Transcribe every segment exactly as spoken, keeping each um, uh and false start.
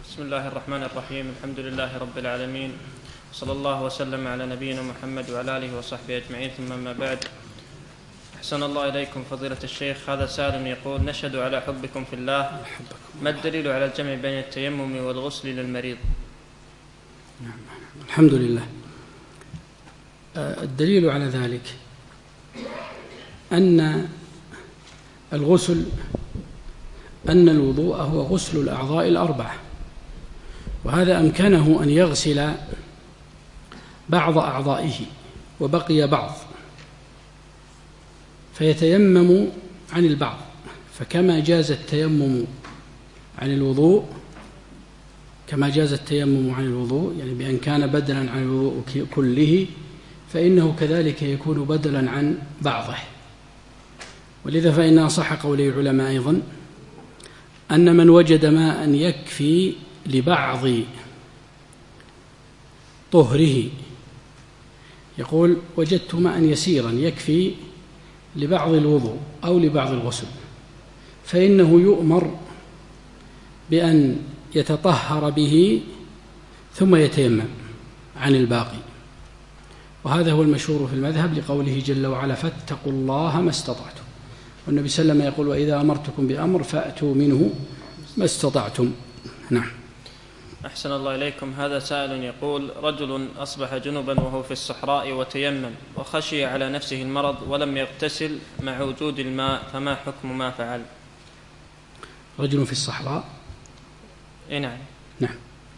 بسم الله الرحمن الرحيم. الحمد لله رب العالمين، صلى الله وسلم على نبينا محمد وعلى آله وصحبه أجمعين، ثم ما بعد. أحسن الله إليكم فضيلة الشيخ. هذا سائل يقول: نشهد على حبكم في الله، ما الدليل على الجمع بين التيمم والغسل للمريض؟ نعم. الحمد لله. الدليل على ذلك أن الغسل أن الوضوء هو غسل الأعضاء الأربعة، وهذا أمكنه أن يغسل بعض أعضائه وبقي بعض فيتيمم عن البعض، فكما جاز التيمم عن الوضوء كما جاز التيمم عن الوضوء يعني بأن كان بدلا عن الوضوء كله، فإنه كذلك يكون بدلا عن بعضه. ولذا فإن أصح قولي العلماء أيضا أن من وجد ماء يكفي لبعض طهره، يقول: وجدت ماء يسيرا يكفي لبعض الوضوء أو لبعض الغسل، فإنه يؤمر بأن يتطهر به ثم يتيمم عن الباقي. وهذا هو المشهور في المذهب لقوله جل وعلا: فاتقوا الله ما استطعتم. والنبي صلى الله عليه وسلم يقول: وإذا أمرتكم بأمر فأتوا منه ما استطعتم. نعم. أحسن الله إليكم. هذا سائل يقول: رجل أصبح جنبا وهو في الصحراء وتيمم وخشي على نفسه المرض ولم يغتسل مع وجود الماء، فما حكم ما فعل؟ رجل في الصحراء. إيه نعم. نعم.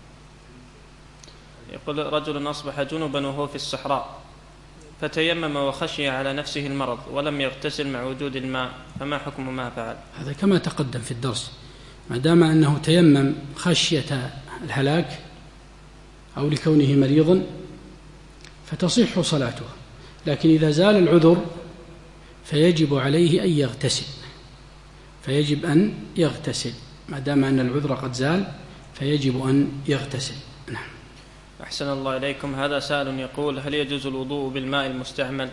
يقول: رجل أصبح جنبا وهو في الصحراء فتيمم وخشي على نفسه المرض ولم يغتسل مع وجود الماء، فما حكم ما فعل؟ هذا كما تقدم في الدرس، ما دام أنه تيمم خشية الهلاك أو لكونه مريضا فتصح صلاته، لكن إذا زال العذر فيجب عليه أن يغتسل فيجب أن يغتسل ما دام أن العذر قد زال فيجب أن يغتسل. نعم. أحسن الله إليكم. هذا سائل يقول: هل يجوز الوضوء بالماء المستعمل؟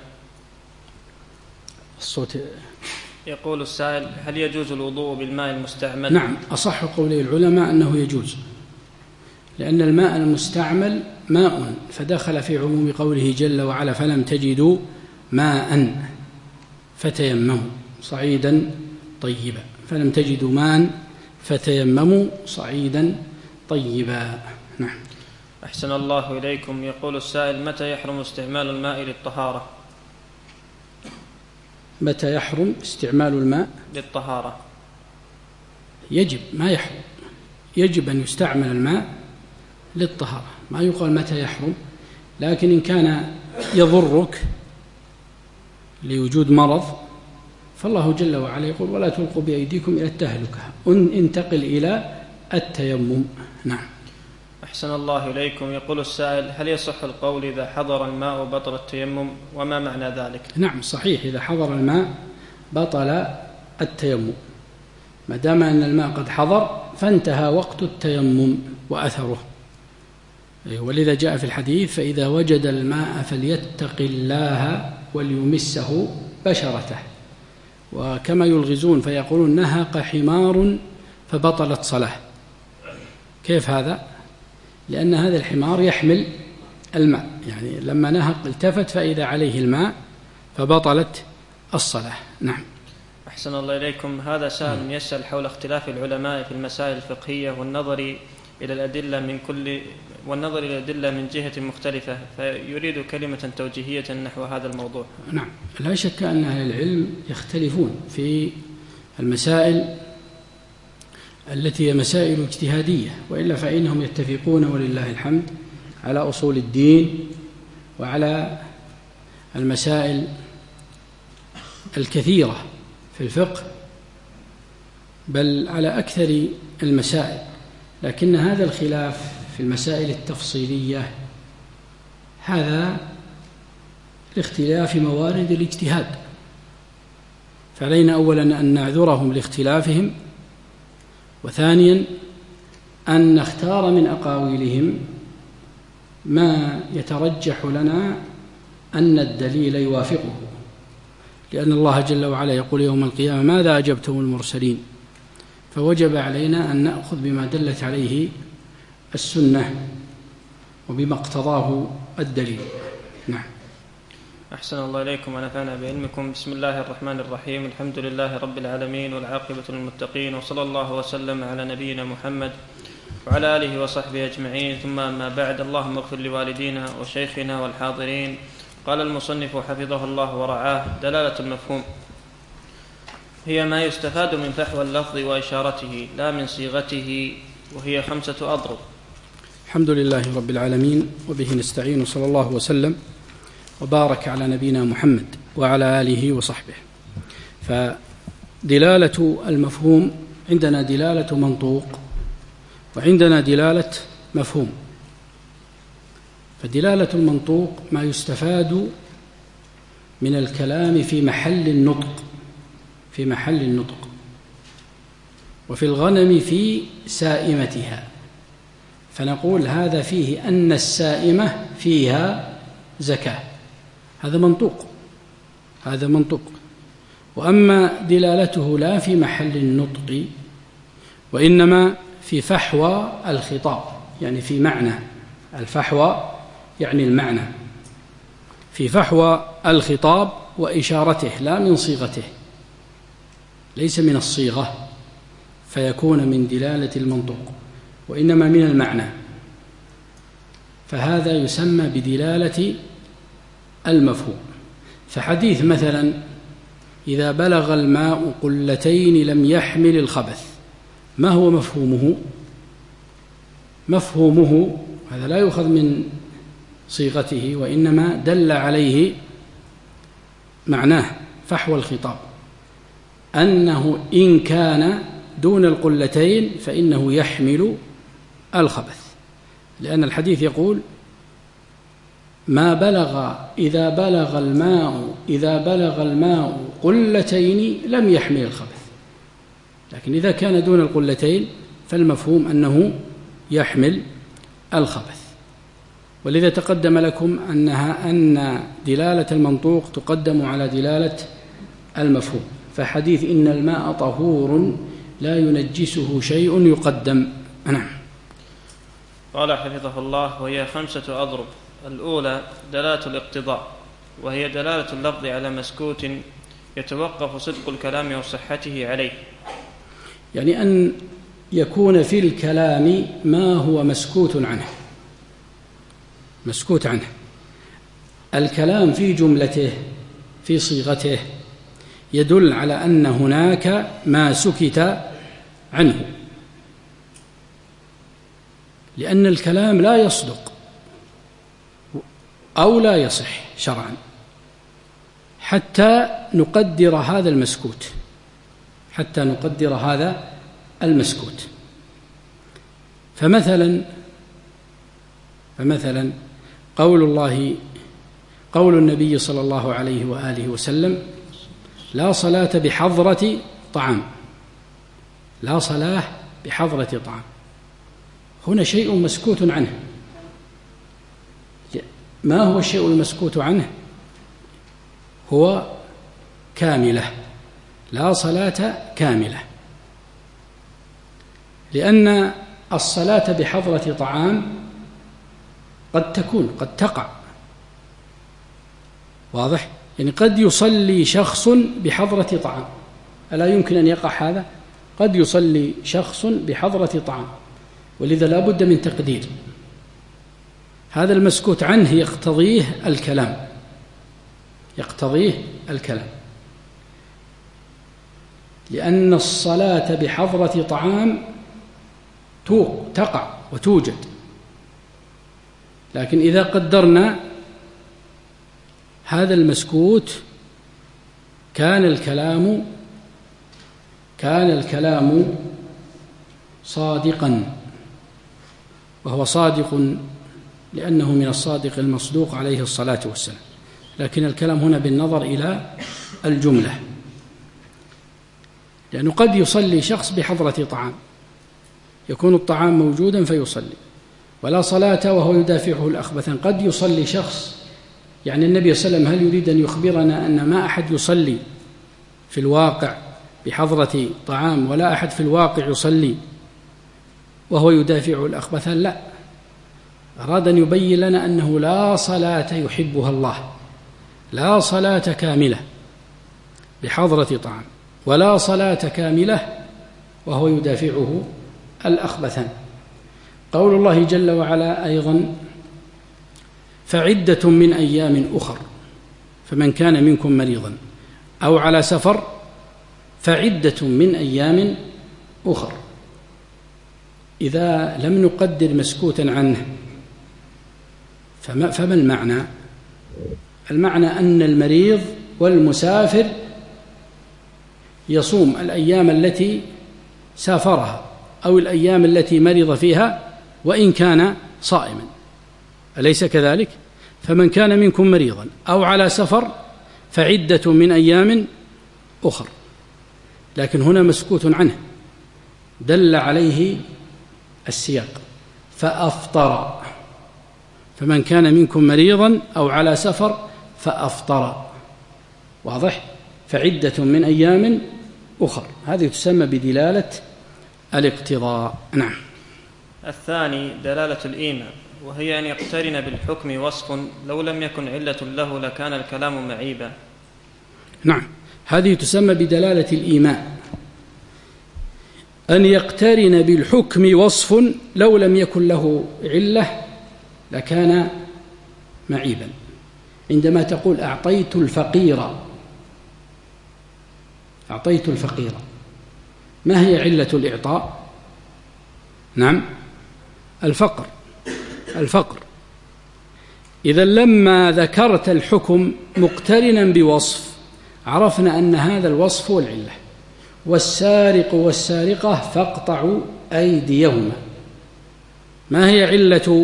الصوت. يقول السائل: هل يجوز الوضوء بالماء المستعمل؟ نعم، أصح قولي العلماء أنه يجوز، لأن الماء المستعمل ماء، فدخل في عموم قوله جل وعلا: فلم تجدوا ماء فتيمموا صعيدا طيبا، فلم تجدوا ماء فتيمموا صعيدا طيبا. نعم. أحسن الله إليكم. يقول السائل: متى يحرم استعمال الماء للطهارة؟ متى يحرم استعمال الماء للطهارة؟ يجب ما يحرم يجب أن يستعمل الماء للطهارة، ما يقال متى يحرم، لكن إن كان يضرك لوجود مرض فالله جل وعلا يقول: ولا تلقوا بأيديكم إلى التهلكة، انتقل إلى التيمم. نعم. أحسن الله إليكم. يقول السائل: هل يصح القول إذا حضر الماء بطل التيمم، وما معنى ذلك؟ نعم صحيح، إذا حضر الماء بطل التيمم، ما دام أن الماء قد حضر فانتهى وقت التيمم وأثره. ولذا جاء في الحديث: فإذا وجد الماء فليتق الله وليمسه بشرته. وكما يلغزون فيقولون: نهق حمار فبطلت صلاة. كيف هذا؟ لأن هذا الحمار يحمل الماء، يعني لما نهق التفت فإذا عليه الماء فبطلت الصلاة. نعم. أحسن الله إليكم. هذا سائل يسأل حول اختلاف العلماء في المسائل الفقهية والنظر إلى الأدلة من كل والنظر إلى الأدلة من جهة مختلفة، فيريد كلمة توجيهية نحو هذا الموضوع. نعم، لا شك أن أهل العلم يختلفون في المسائل التي هي مسائل اجتهادية، وإلا فإنهم يتفقون ولله الحمد على أصول الدين وعلى المسائل الكثيرة في الفقه، بل على أكثر المسائل. لكن هذا الخلاف في المسائل التفصيلية هذا لاختلاف موارد الاجتهاد، فعلينا أولا أن نعذرهم لاختلافهم، وثانيا أن نختار من أقاويلهم ما يترجح لنا أن الدليل يوافقه، لأن الله جل وعلا يقول يوم القيامة: ماذا أجبتم المرسلين؟ فوجب علينا أن نأخذ بما دلت عليه السنة وبما اقتضاه الدليل. نعم. أحسن الله إليكم ونفعنا بعلمكم. بسم الله الرحمن الرحيم. الحمد لله رب العالمين والعاقبة للمتقين، وصلى الله وسلم على نبينا محمد وعلى آله وصحبه أجمعين، ثم أما بعد. اللهم اغفر لوالدينا وشيخنا والحاضرين. قال المصنف حفظه الله ورعاه: دلالة المفهوم هي ما يستفاد من فحوى اللفظ وإشارته لا من صيغته، وهي خمسة أضرب. الحمد لله رب العالمين، وبه نستعين، صلى الله وسلم وبارك على نبينا محمد وعلى آله وصحبه. فدلالة المفهوم عندنا دلالة منطوق وعندنا دلالة مفهوم. فدلالة المنطوق ما يستفاد من الكلام في محل النطق في محل النطق وفي الغنم في سائمتها، فنقول هذا فيه أن السائمة فيها زكاة، هذا منطوق هذا منطوق. وأما دلالته لا في محل النطق وإنما في فحوى الخطاب، يعني في معنى الفحوى، يعني المعنى في فحوى الخطاب وإشارته لا من صيغته، ليس من الصيغة فيكون من دلالة المنطوق، وإنما من المعنى، فهذا يسمى بدلالة المفهوم. فحديث مثلا إذا بلغ الماء قلتين لم يحمل الخبث، ما هو مفهومه؟ مفهومه هذا لا يؤخذ من صيغته، وإنما دل عليه معناه فحوى الخطاب، أنه إن كان دون القلتين فإنه يحمل الخبث، لأن الحديث يقول ما بلغ إذا بلغ الماء إذا بلغ الماء قلتين لم يحمل الخبث، لكن إذا كان دون القلتين فالمفهوم أنه يحمل الخبث. ولذا تقدم لكم أنها أن دلالة المنطوق تقدم على دلالة المفهوم. فحديث إن الماء طهور لا ينجسه شيء يقدم. نعم. قال حفظه الله: وهي خمسة أضرب. الأولى دلالة الاقتضاء، وهي دلالة اللفظ على مسكوت يتوقف صدق الكلام وصحته عليه، يعني أن يكون في الكلام ما هو مسكوت عنه مسكوت عنه الكلام في جملته في صيغته يدل على أن هناك ما سكت عنه، لأن الكلام لا يصدق أو لا يصح شرعا حتى نقدر هذا المسكوت حتى نقدر هذا المسكوت فمثلا فمثلا قول الله قول النبي صلى الله عليه وآله وسلم: لا صلاة بحضرة طعام لا صلاة بحضرة طعام. هنا شيء مسكوت عنه. ما هو الشيء المسكوت عنه؟ هو كاملة، لا صلاة كاملة، لأن الصلاة بحضرة طعام قد تكون قد تقع، واضح؟ يعني قد يصلي شخص بحضرة طعام، ألا يمكن أن يقع هذا؟ قد يصلي شخص بحضرة طعام، ولذا لا بد من تقدير. هذا المسكوت عنه يقتضيه الكلام يقتضيه الكلام لأن الصلاة بحضرة طعام تقع وتوجد، لكن إذا قدرنا هذا المسكوت كان الكلام كان الكلام صادقا، وهو صادق لأنه من الصادق المصدوق عليه الصلاة والسلام، لكن الكلام هنا بالنظر إلى الجملة، لأنه قد يصلي شخص بحضرة طعام، يكون الطعام موجودا فيصلي، ولا صلاة وهو يدافعه الأخبثان. قد يصلي شخص، يعني النبي صلى الله عليه وسلم هل يريد أن يخبرنا أن ما أحد يصلي في الواقع بحضرة طعام ولا أحد في الواقع يصلي وهو يدافع الأخبثان، لا، أراد أن يبين لنا أنه لا صلاة يحبها الله، لا صلاة كاملة بحضرة طعام، ولا صلاة كاملة وهو يدافعه الأخبثان. قول الله جل وعلا أيضا: فعدة من أيام أخر، فمن كان منكم مريضا أو على سفر فعدة من أيام أخر. إذا لم نقدر مسكوتا عنه فما, فما المعنى؟ المعنى أن المريض والمسافر يصوم الأيام التي سافرها أو الأيام التي مرض فيها وإن كان صائما، أليس كذلك؟ فمن كان منكم مريضا أو على سفر فعدة من أيام أخر، لكن هنا مسكوت عنه، دل عليه السياق فأفطر، فمن كان منكم مريضا أو على سفر فأفطر، واضح؟ فعدة من أيام أخر، هذه تسمى بدلالة الاقتضاء. نعم. الثاني دلالة الإيماء، وهي أن يقترن بالحكم وصف لو لم يكن علة له لكان الكلام معيبا. نعم، هذه تسمى بدلالة الإيماء، أن يقترن بالحكم وصف لو لم يكن له علة لكان معيبا. عندما تقول أعطيت الفقير، أعطيت الفقير، ما هي علة الإعطاء؟ نعم، الفقر، الفقر. إذا لما ذكرت الحكم مقترنا بوصف عرفنا أن هذا الوصف هو العلة. والسارق والسارقة فاقطعوا أيديهما، ما هي علة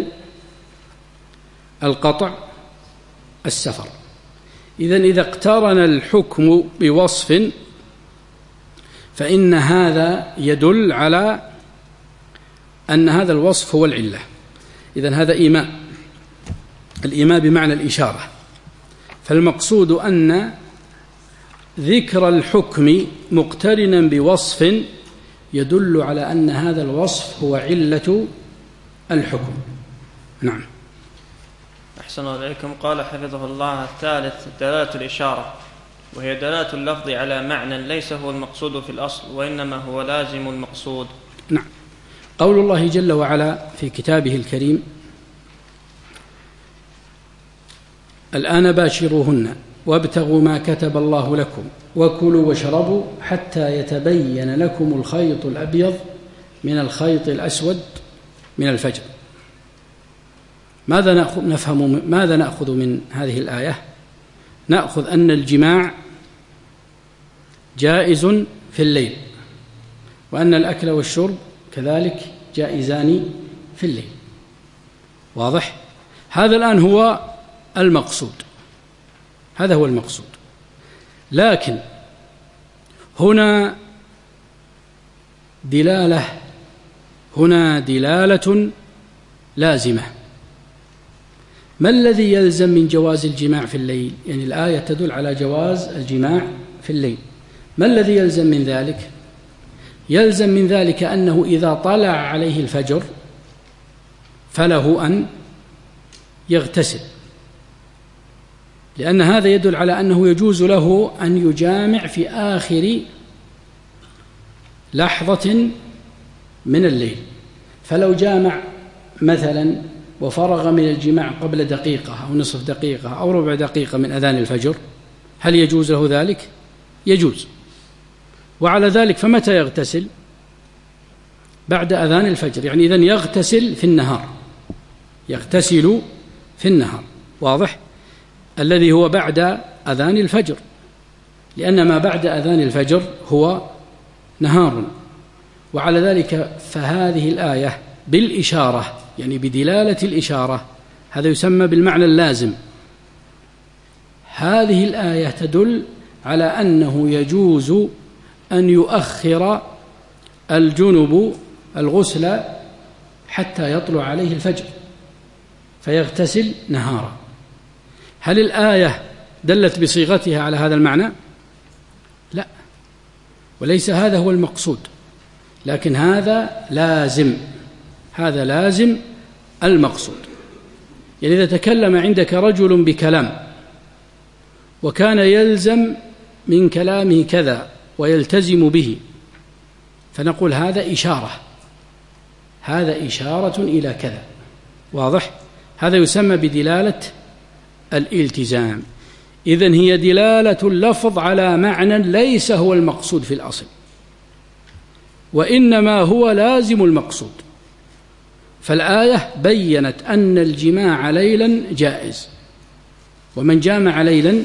القطع؟ السفر. إذن إذا اقترن الحكم بوصف فإن هذا يدل على أن هذا الوصف هو العلة. إذن هذا إيماء، الإيماء بمعنى الإشارة. فالمقصود أن ذكر الحكم مقترنا بوصف يدل على أن هذا الوصف هو علة الحكم. نعم. أحسن الله إليكم. قال حفظه الله: الثالث دلالة الإشارة، وهي دلالة اللفظ على معنى ليس هو المقصود في الأصل وإنما هو لازم المقصود. نعم. قول الله جل وعلا في كتابه الكريم: الآن باشروهن وابتغوا ما كتب الله لكم وكلوا واشربوا حتى يتبين لكم الخيط الأبيض من الخيط الأسود من الفجر. ماذا نفهم ماذا نأخذ من هذه الآية؟ نأخذ أن الجماع جائز في الليل، وأن الأكل والشرب كذلك جائزان في الليل. واضح؟ هذا الآن هو المقصود، هذا هو المقصود. لكن هنا دلالة هنا دلالة لازمة. ما الذي يلزم من جواز الجماع في الليل؟ يعني الآية تدل على جواز الجماع في الليل، ما الذي يلزم من ذلك؟ يلزم من ذلك أنه إذا طلع عليه الفجر فله أن يغتسل، لأن هذا يدل على أنه يجوز له أن يجامع في آخر لحظة من الليل. فلو جامع مثلا وفرغ من الجماع قبل دقيقة أو نصف دقيقة أو ربع دقيقة من أذان الفجر، هل يجوز له ذلك؟ يجوز. وعلى ذلك فمتى يغتسل؟ بعد أذان الفجر، يعني إذن يغتسل في النهار، يغتسل في النهار. واضح؟ الذي هو بعد أذان الفجر، لأن ما بعد أذان الفجر هو نهار. وعلى ذلك فهذه الآية بالإشارة، يعني بدلالة الإشارة، هذا يسمى بالمعنى اللازم. هذه الآية تدل على أنه يجوز أن يؤخر الجنب الغسل حتى يطلع عليه الفجر فيغتسل نهارا. هل الآية دلت بصيغتها على هذا المعنى؟ لا، وليس هذا هو المقصود، لكن هذا لازم هذا لازم المقصود. يعني إذا تكلم عندك رجل بكلام وكان يلزم من كلامه كذا ويلتزم به، فنقول هذا إشارة، هذا إشارة إلى كذا، واضح؟ هذا يسمى بدلالة الالتزام. إذن هي دلالة اللفظ على معنى ليس هو المقصود في الأصل، وإنما هو لازم المقصود. فالآية بيّنت أن الجماع ليلا جائز، ومن جامع ليلا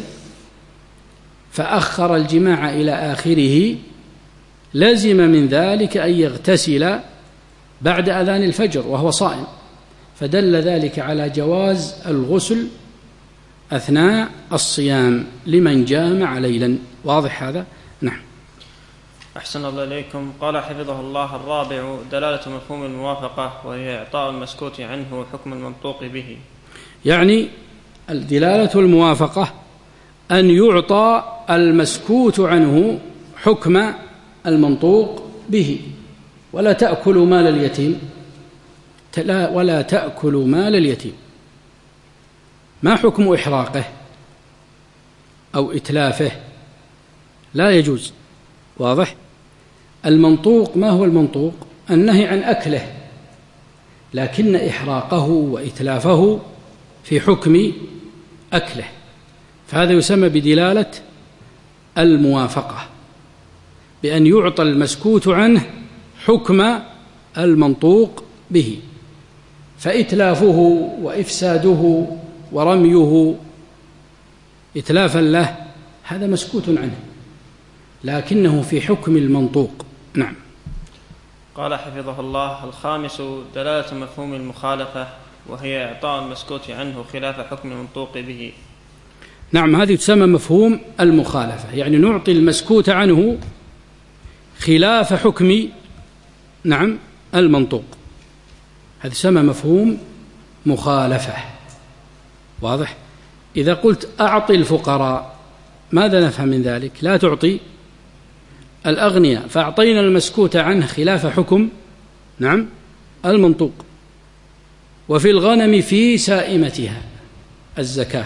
فأخر الجماع إلى آخره لزم من ذلك أن يغتسل بعد أذان الفجر وهو صائم، فدل ذلك على جواز الغسل أثناء الصيام لمن جامع ليلا. واضح هذا؟ نعم. أحسن الله إليكم. قال حفظه الله: الرابع دلالة مفهوم الموافقة، وهي إعطاء المسكوت عنه حكم المنطوق به. يعني الدلالة الموافقة أن يعطى المسكوت عنه حكم المنطوق به. ولا تأكلوا مال اليتيم، ولا تأكلوا مال اليتيم، ما حكم إحراقه أو إتلافه؟ لا يجوز. واضح؟ المنطوق ما هو المنطوق؟ النهي عن أكله، لكن إحراقه وإتلافه في حكم أكله، فهذا يسمى بدلالة الموافقة، بأن يعطى المسكوت عنه حكم المنطوق به، فإتلافه وإفساده ورميه إتلافا له هذا مسكوت عنه، لكنه في حكم المنطوق. نعم. قال حفظه الله: الخامس دلالة مفهوم المخالفة، وهي إعطاء المسكوت عنه خلاف حكم المنطوق به. نعم، هذه تسمى مفهوم المخالفة، يعني نعطي المسكوت عنه خلاف حكم نعم المنطوق، هذا يسمى مفهوم مخالفة. واضح؟ إذا قلت أعطي الفقراء ماذا نفهم من ذلك؟ لا تعطي الأغنياء، فأعطينا المسكوت عنه خلاف حكم نعم المنطوق. وفي الغنم في سائمتها الزكاة،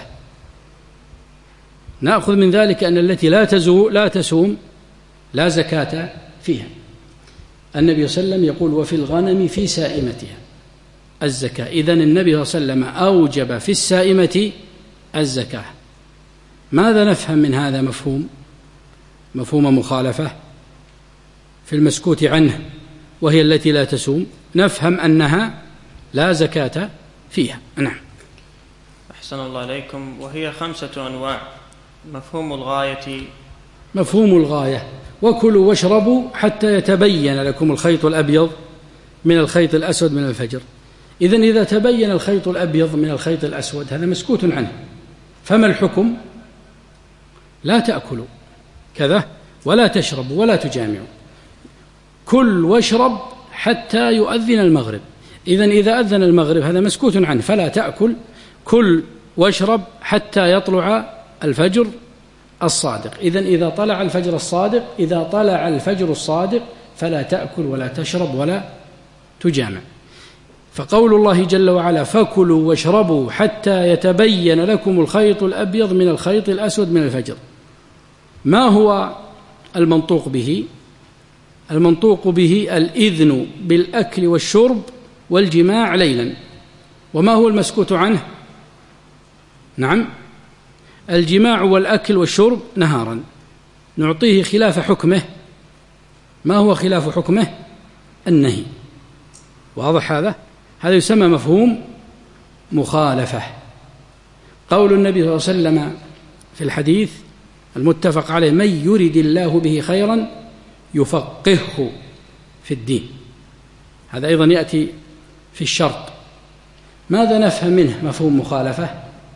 نأخذ من ذلك أن التي لا تزو لا تسوم لا زكاة فيها. النبي صلى الله عليه وسلم يقول: وفي الغنم في سائمتها الزكاة. إذن النبي صلى الله عليه وسلم أوجب في السائمة الزكاة. ماذا نفهم من هذا مفهوم مفهوم مخالفة في المسكوت عنه وهي التي لا تسوم؟ نفهم أنها لا زكاة فيها. نعم. أحسن الله إليكم. وهي خمسة أنواع. مفهوم الغاية، مفهوم الغاية: وكلوا واشربوا حتى يتبين لكم الخيط الأبيض من الخيط الأسود من الفجر. إذن إذا تبين الخيط الأبيض من الخيط الأسود هذا مسكوت عنه، فما الحكم؟ لا تأكلوا كذا ولا تشربوا ولا تجامعوا، كل واشرب حتى يؤذن المغرب. إذن إذا أذن المغرب هذا مسكوت عنه، فلا تأكل، كل واشرب حتى يطلع الفجر الصادق. إذن إذا طلع الفجر الصادق إذا طلع الفجر الصادق فلا تأكل ولا تشرب ولا تجامع. فقول الله جل وعلا: فكلوا واشربوا حتى يتبين لكم الخيط الأبيض من الخيط الأسود من الفجر، ما هو المنطوق به؟ المنطوق به الإذن بالأكل والشرب والجماع ليلا. وما هو المسكوت عنه؟ نعم الجماع والأكل والشرب نهارا، نعطيه خلاف حكمه. ما هو خلاف حكمه؟ النهي. واضح هذا؟ هذا يسمى مفهوم مخالفة. قول النبي صلى الله عليه وسلم في الحديث المتفق عليه: من يرد الله به خيرا يفقهه في الدين، هذا أيضا يأتي في الشرط. ماذا نفهم منه مفهوم مخالفة؟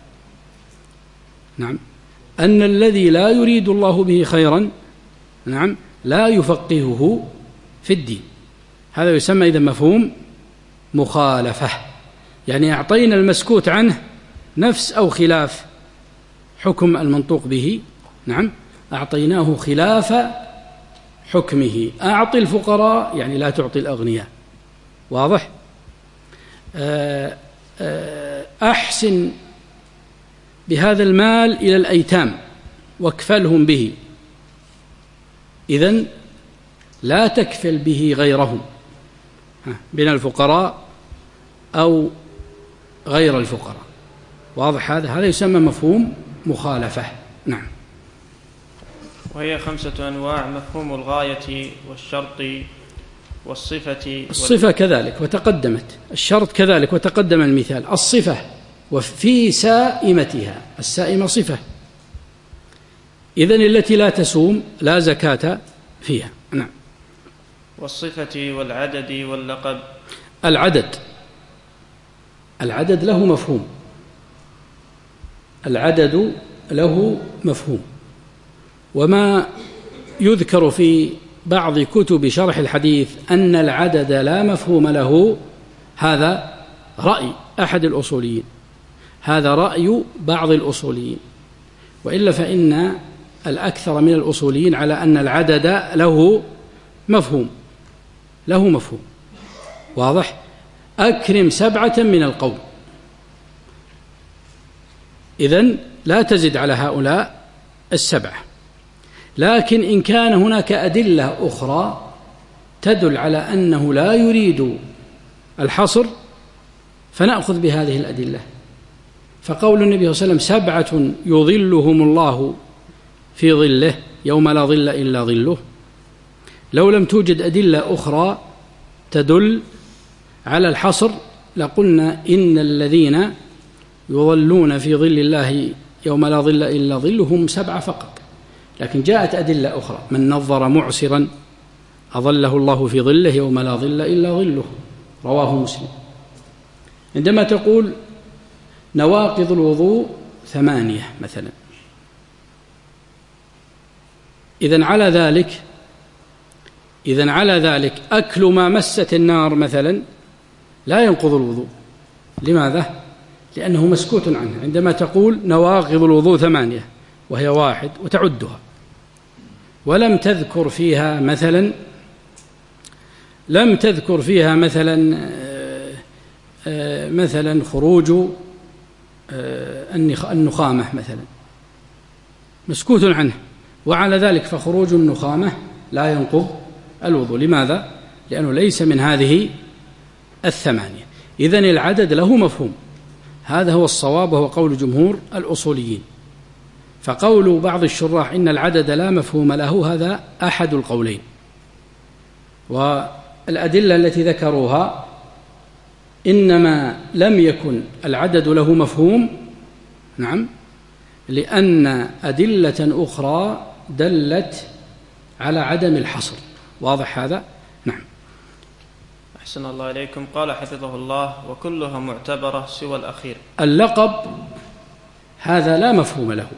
نعم أن الذي لا يريد الله به خيرا نعم لا يفقهه في الدين، هذا يسمى إذن مفهوم مخالفة. يعني أعطينا المسكوت عنه نفس أو خلاف حكم المنطوق به، نعم أعطيناه خلاف حكمه. أعطي الفقراء يعني لا تعطي الأغنياء. واضح؟ أحسن بهذا المال إلى الأيتام واكفلهم به، إذن لا تكفل به غيرهم من الفقراء أو غير الفقراء. واضح هذا؟ هذا يسمى مفهوم مخالفة. نعم. وهي خمسة أنواع: مفهوم الغاية والشرط والصفة. الصفة كذلك وتقدمت، الشرط كذلك وتقدم المثال. الصفة وفي سائمتها، السائمة صفة، إذن التي لا تسوم لا زكاة فيها. نعم. والصفة والعدد واللقب. العدد العدد له مفهوم، العدد له مفهوم، وما يذكر في بعض كتب شرح الحديث أن العدد لا مفهوم له، هذا رأي أحد الأصوليين، هذا رأي بعض الأصوليين، وإلا فإن الأكثر من الأصوليين على أن العدد له مفهوم، له مفهوم. واضح؟ أكرم سبعة من القوم، إذن لا تزد على هؤلاء السبعة. لكن إن كان هناك أدلة أخرى تدل على أنه لا يريد الحصر فنأخذ بهذه الأدلة. فقول النبي صلى الله عليه وسلم: سبعة يظلهم الله في ظله يوم لا ظل إلا ظله، لو لم توجد أدلة أخرى تدل على الحصر لقلنا إن الذين يظلون في ظل الله يوم لا ظل إلا ظله هم سبعة فقط. لكن جاءت أدلة أخرى: من نظر معسرا أظله الله في ظله يوم لا ظل إلا ظله، رواه مسلم. عندما تقول نواقض الوضوء ثمانية مثلا، إذن على ذلك إذن على ذلك أكل ما مست النار مثلا لا ينقض الوضوء. لماذا؟ لأنه مسكوت عنه. عندما تقول نواقض الوضوء ثمانية وهي واحد وتعدها، ولم تذكر فيها مثلا لم تذكر فيها مثلا مثلا خروج النخامة مثلا، مسكوت عنه، وعلى ذلك فخروج النخامة لا ينقض الوضوء. لماذا؟ لأنه ليس من هذه الثمانية. إذن العدد له مفهوم، هذا هو الصواب وهو قول جمهور الأصوليين. فقول بعض الشراح إن العدد لا مفهوم له هذا أحد القولين، والأدلة التي ذكروها إنما لم يكن العدد له مفهوم، نعم، لأن أدلة أخرى دلت على عدم الحصر. واضح هذا؟ نعم. أحسن الله إليكم. قال حفظه الله: وكلها معتبرة سوى الأخير. اللقب هذا لا مفهوم له.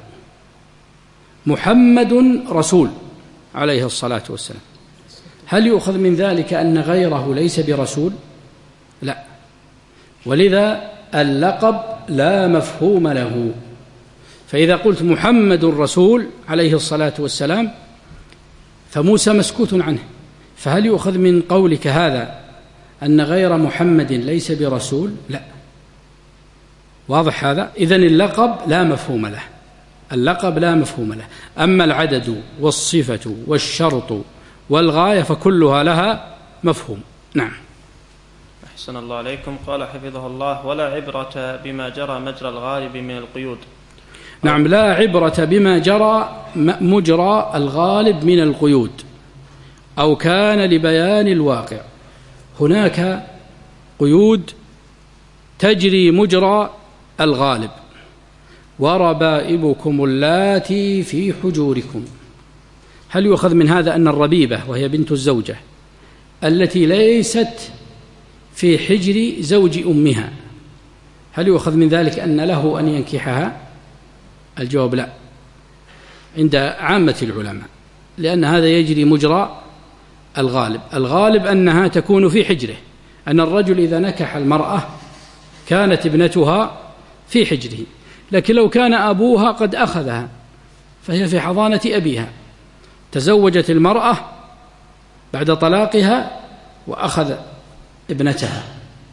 محمد رسول عليه الصلاة والسلام، هل يؤخذ من ذلك أن غيره ليس برسول؟ لا. ولذا اللقب لا مفهوم له. فإذا قلت محمد رسول عليه الصلاة والسلام فموسى مسكوت عنه، فهل يؤخذ من قولك هذا أن غير محمد ليس برسول؟ لا. واضح هذا؟ إذن اللقب لا مفهوم له، اللقب لا مفهوم له. أما العدد والصفة والشرط والغاية فكلها لها مفهوم. نعم. أحسن الله عليكم. قال حفظه الله: ولا عبرة بما جرى مجرى الغالب من القيود. نعم، لا عبرة بما جرى مجرى الغالب من القيود أو كان لبيان الواقع. هناك قيود تجري مجرى الغالب: وربائبكم اللاتي في حجوركم. هل يؤخذ من هذا أن الربيبة وهي بنت الزوجة التي ليست في حجر زوج أمها، هل يؤخذ من ذلك أن له أن ينكحها؟ الجواب لا عند عامة العلماء، لأن هذا يجري مجرى الغالب. الغالب أنها تكون في حجره، أن الرجل إذا نكح المرأة كانت ابنتها في حجره، لكن لو كان أبوها قد أخذها فهي في حضانة أبيها. تزوجت المرأة بعد طلاقها وأخذ ابنتها،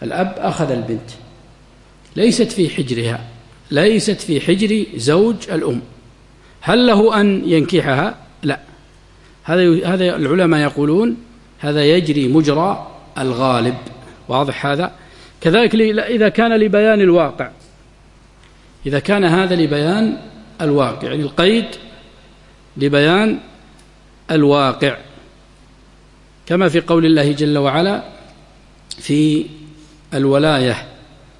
الأب أخذ البنت ليست في حجرها، ليست في حجر زوج الأم، هل له أن ينكحها؟ لا، هذا هذا العلماء يقولون هذا يجري مجرى الغالب. واضح هذا؟ كذلك إذا كان لبيان الواقع، إذا كان هذا لبيان الواقع، يعني القيد لبيان الواقع، كما في قول الله جل وعلا في الولاية: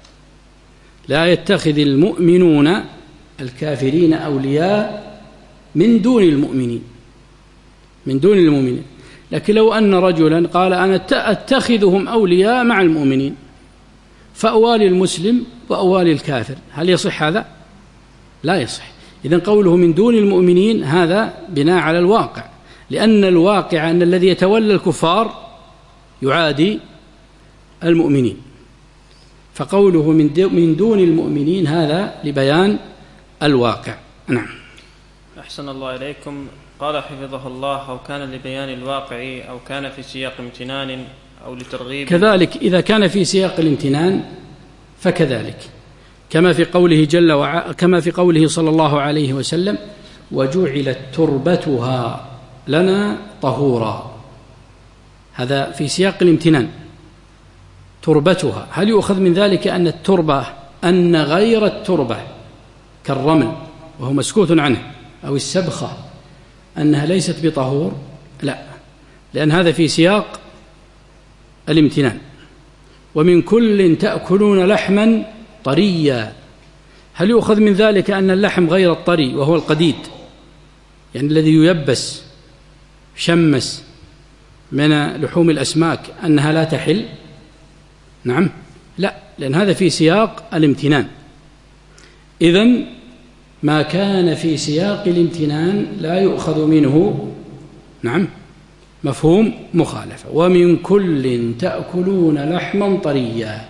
لا يتخذ المؤمنون الكافرين أولياء من دون المؤمنين، من دون المؤمنين. لكن لو أن رجلا قال أنا أتخذهم أولياء مع المؤمنين، فأوالي المسلم وأوالي الكافر، هل يصح هذا؟ لا يصح. إذن قوله من دون المؤمنين هذا بناء على الواقع، لأن الواقع أن الذي يتولى الكفار يعادي المؤمنين، فقوله من دون المؤمنين هذا لبيان الواقع. نعم. أحسن الله إليكم. قال حفظه الله: أو كان لبيان الواقع أو كان في سياق امتنان أو لترغيب. كذلك إذا كان في سياق الامتنان فكذلك، كما في قوله جل وعلا، كما في قوله صلى الله عليه وسلم: وجعلت تربتها لنا طهورا. هذا في سياق الامتنان، تربتها. هل يؤخذ من ذلك أن التربة أن غير التربة كالرمل وهو مسكوت عنه أو السبخة أنها ليست بطهور؟ لا، لأن هذا في سياق الامتنان. ومن كل تأكلون لحما طريا، هل يؤخذ من ذلك أن اللحم غير الطري وهو القديد، يعني الذي ييبس شمس من لحوم الأسماك أنها لا تحل؟ نعم، لا، لأن هذا في سياق الامتنان. إذن ما كان في سياق الامتنان لا يؤخذ منه نعم مفهوم مخالفة. ومن كل تأكلون لحما طريا،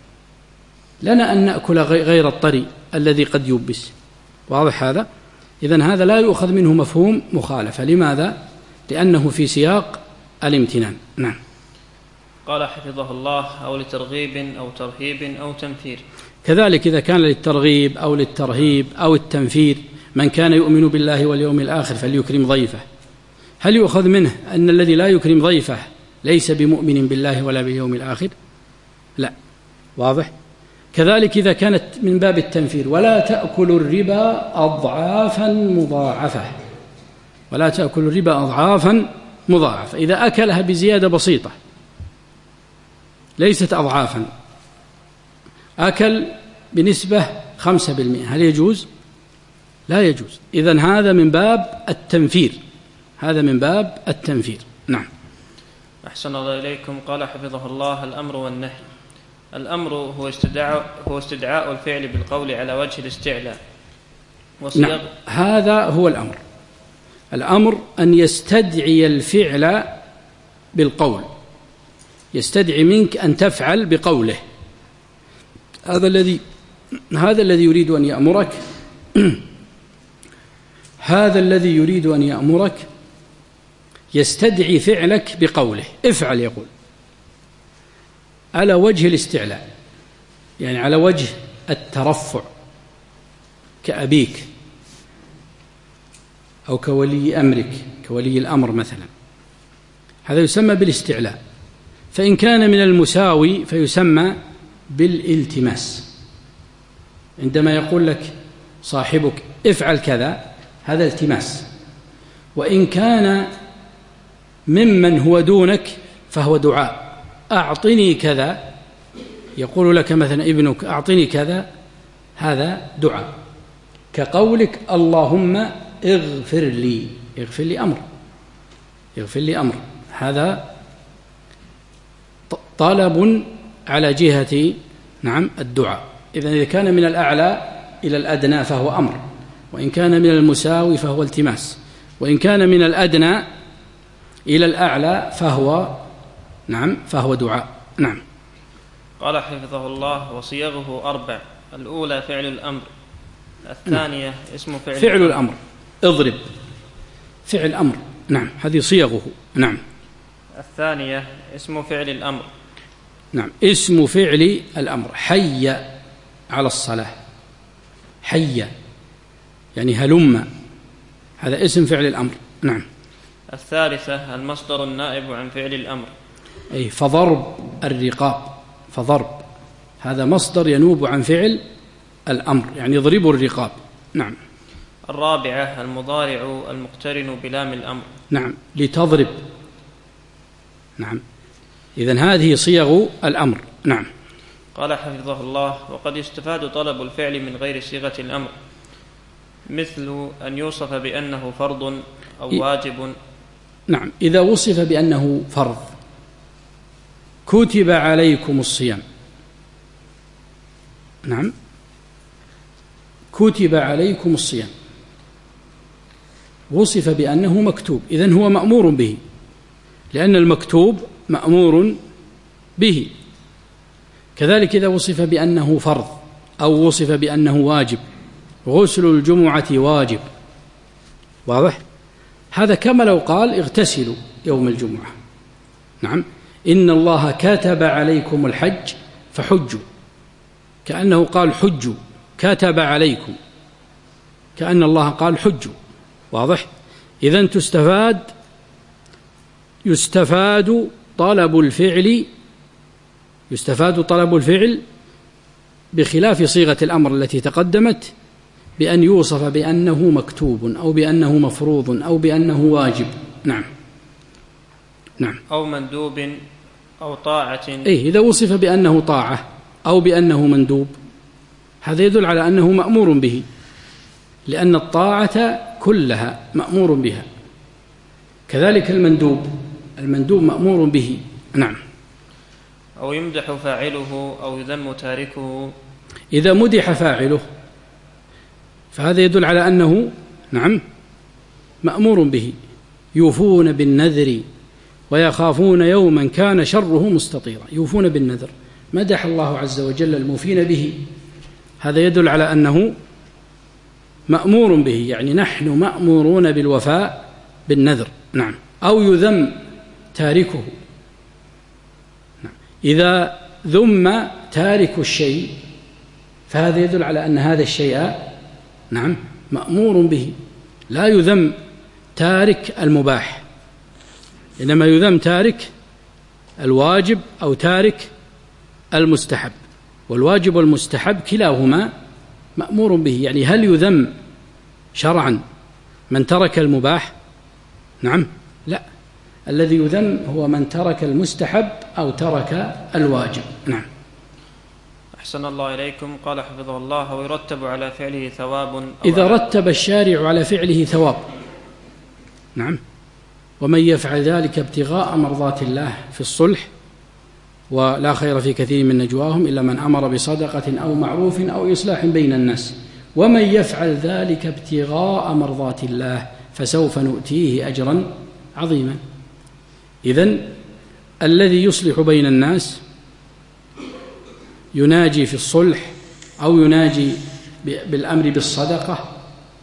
لنا أن نأكل غير الطري الذي قد يبس. واضح هذا؟ إذن هذا لا يؤخذ منه مفهوم مخالفة. لماذا؟ لأنه في سياق الامتنان. نعم. قال حفظه الله: أو لترغيب أو ترهيب أو تنفير. كذلك إذا كان للترغيب أو للترهيب أو التنفير: من كان يؤمن بالله واليوم الآخر فليكرم ضيفه، هل يؤخذ منه أن الذي لا يكرم ضيفه ليس بمؤمن بالله ولا باليوم الآخر؟ لا. واضح؟ كذلك إذا كانت من باب التنفير: ولا تأكلوا الربا أضعافا مضاعفة، ولا تأكلوا الربا أضعافا مضاعفة، إذا أكلها بزيادة بسيطة ليست أضعافا، أكل بنسبة خمسة بالمئة، هل يجوز؟ لا يجوز. إذن هذا من باب التنفير، هذا من باب التنفير. نعم. أحسن الله إليكم. قال حفظه الله: الأمر والنهي. الأمر هو استدعاء, هو استدعاء الفعل بالقول على وجه الاستعلاء. نعم، هذا هو الأمر. الأمر أن يستدعي الفعل بالقول، يستدعي منك أن تفعل بقوله. هذا الذي هذا الذي يريد أن يأمرك هذا الذي يريد أن يأمرك يستدعي فعلك بقوله، افعل، يقول على وجه الاستعلاء، يعني على وجه الترفع، كأبيك أو كولي أمرك، كولي الأمر مثلا، هذا يسمى بالاستعلاء. فإن كان من المساوي فيسمى بالالتماس، عندما يقول لك صاحبك افعل كذا، هذا التماس. وإن كان ممن هو دونك فهو دعاء، أعطني كذا، يقول لك مثلا ابنك أعطني كذا، هذا دعاء، كقولك اللهم اغفر لي، اغفر لي أمر، اغفر لي أمر، هذا طلب على جهة نعم الدعاء. إذن إذا كان من الأعلى إلى الأدنى فهو أمر، وإن كان من المساوي فهو التماس، وإن كان من الأدنى إلى الأعلى فهو نعم فهو دعاء. نعم. قال حفظه الله: وصيغه أربع: الأولى فعل الأمر، الثانية نعم. اسم فعل فعل الأمر، اضرب، فعل أمر، نعم، هذه صيغه. نعم. الثانية اسم فعل الأمر، نعم. اسم فعل الأمر حي على الصلاة، حي يعني هلم، هذا اسم فعل الأمر. نعم. الثالثة المصدر النائب عن فعل الأمر، أي فضرب الرقاب، فضرب هذا مصدر ينوب عن فعل الأمر، يعني يضربوا الرقاب. نعم. الرابعة المضارع المقترن بلام الأمر، نعم، لتضرب. نعم، إذن هذه صيغ الأمر. نعم. قال حفظه الله: وقد يستفاد طلب الفعل من غير صيغة الأمر، مثل أن يوصف بأنه فرض أو واجب. نعم، إذا وصف بأنه فرض، كتب عليكم الصيام. نعم، كتب عليكم الصيام، وصف بأنه مكتوب، إذن هو مأمور به، لأن المكتوب مأمور به. كذلك إذا وصف بأنه فرض أو وصف بأنه واجب، غسل الجمعة واجب، واضح؟ هذا كما لو قال اغتسلوا يوم الجمعة. نعم، إن الله كتب عليكم الحج فحجوا، كأنه قال حجوا، كتب عليكم، كأن الله قال حجوا، واضح؟ إذن تستفاد يستفاد طلب الفعل يستفاد طلب الفعل بخلاف صيغة الأمر التي تقدمت، بأن يوصف بأنه مكتوب أو بأنه مفروض أو بأنه واجب. نعم. نعم. أو مندوب أو طاعة. إيه، إذا وصف بأنه طاعة أو بأنه مندوب، هذا يدل على أنه مأمور به، لأن الطاعة كلها مأمور بها. كذلك المندوب، المندوب مأمور به. نعم. أو يمدح فاعله أو يذم تاركه. إذا مدح فاعله فهذا يدل على أنه نعم مأمور به. يوفون بالنذر ويخافون يوما كان شره مستطيرا. يوفون بالنذر، مدح الله عز وجل الموفين به، هذا يدل على أنه مأمور به، يعني نحن مأمورون بالوفاء بالنذر. نعم. أو يذم تاركه. نعم. إذا ذم تارك الشيء فهذا يدل على أن هذا الشيء نعم مأمور به، لا يذم تارك المباح، إنما يذم تارك الواجب أو تارك المستحب، والواجب والمستحب كلاهما مأمور به. يعني هل يذم شرعا من ترك المباح؟ نعم، لا، الذي يذم هو من ترك المستحب أو ترك الواجب. نعم. أحسن الله إليكم. قال حفظه الله: ويرتب على فعله ثواب. إذا رتب الشارع على فعله ثواب. نعم. ومن يفعل ذلك ابتغاء مرضات الله في الصلح ولا خير في كثير من نجواهم إلا من أمر بصدقة أو معروف أو إصلاح بين الناس ومن يفعل ذلك ابتغاء مرضات الله فسوف نؤتيه أجرا عظيما. إذن الذي يصلح بين الناس يناجي في الصلح أو يناجي بالأمر بالصدقة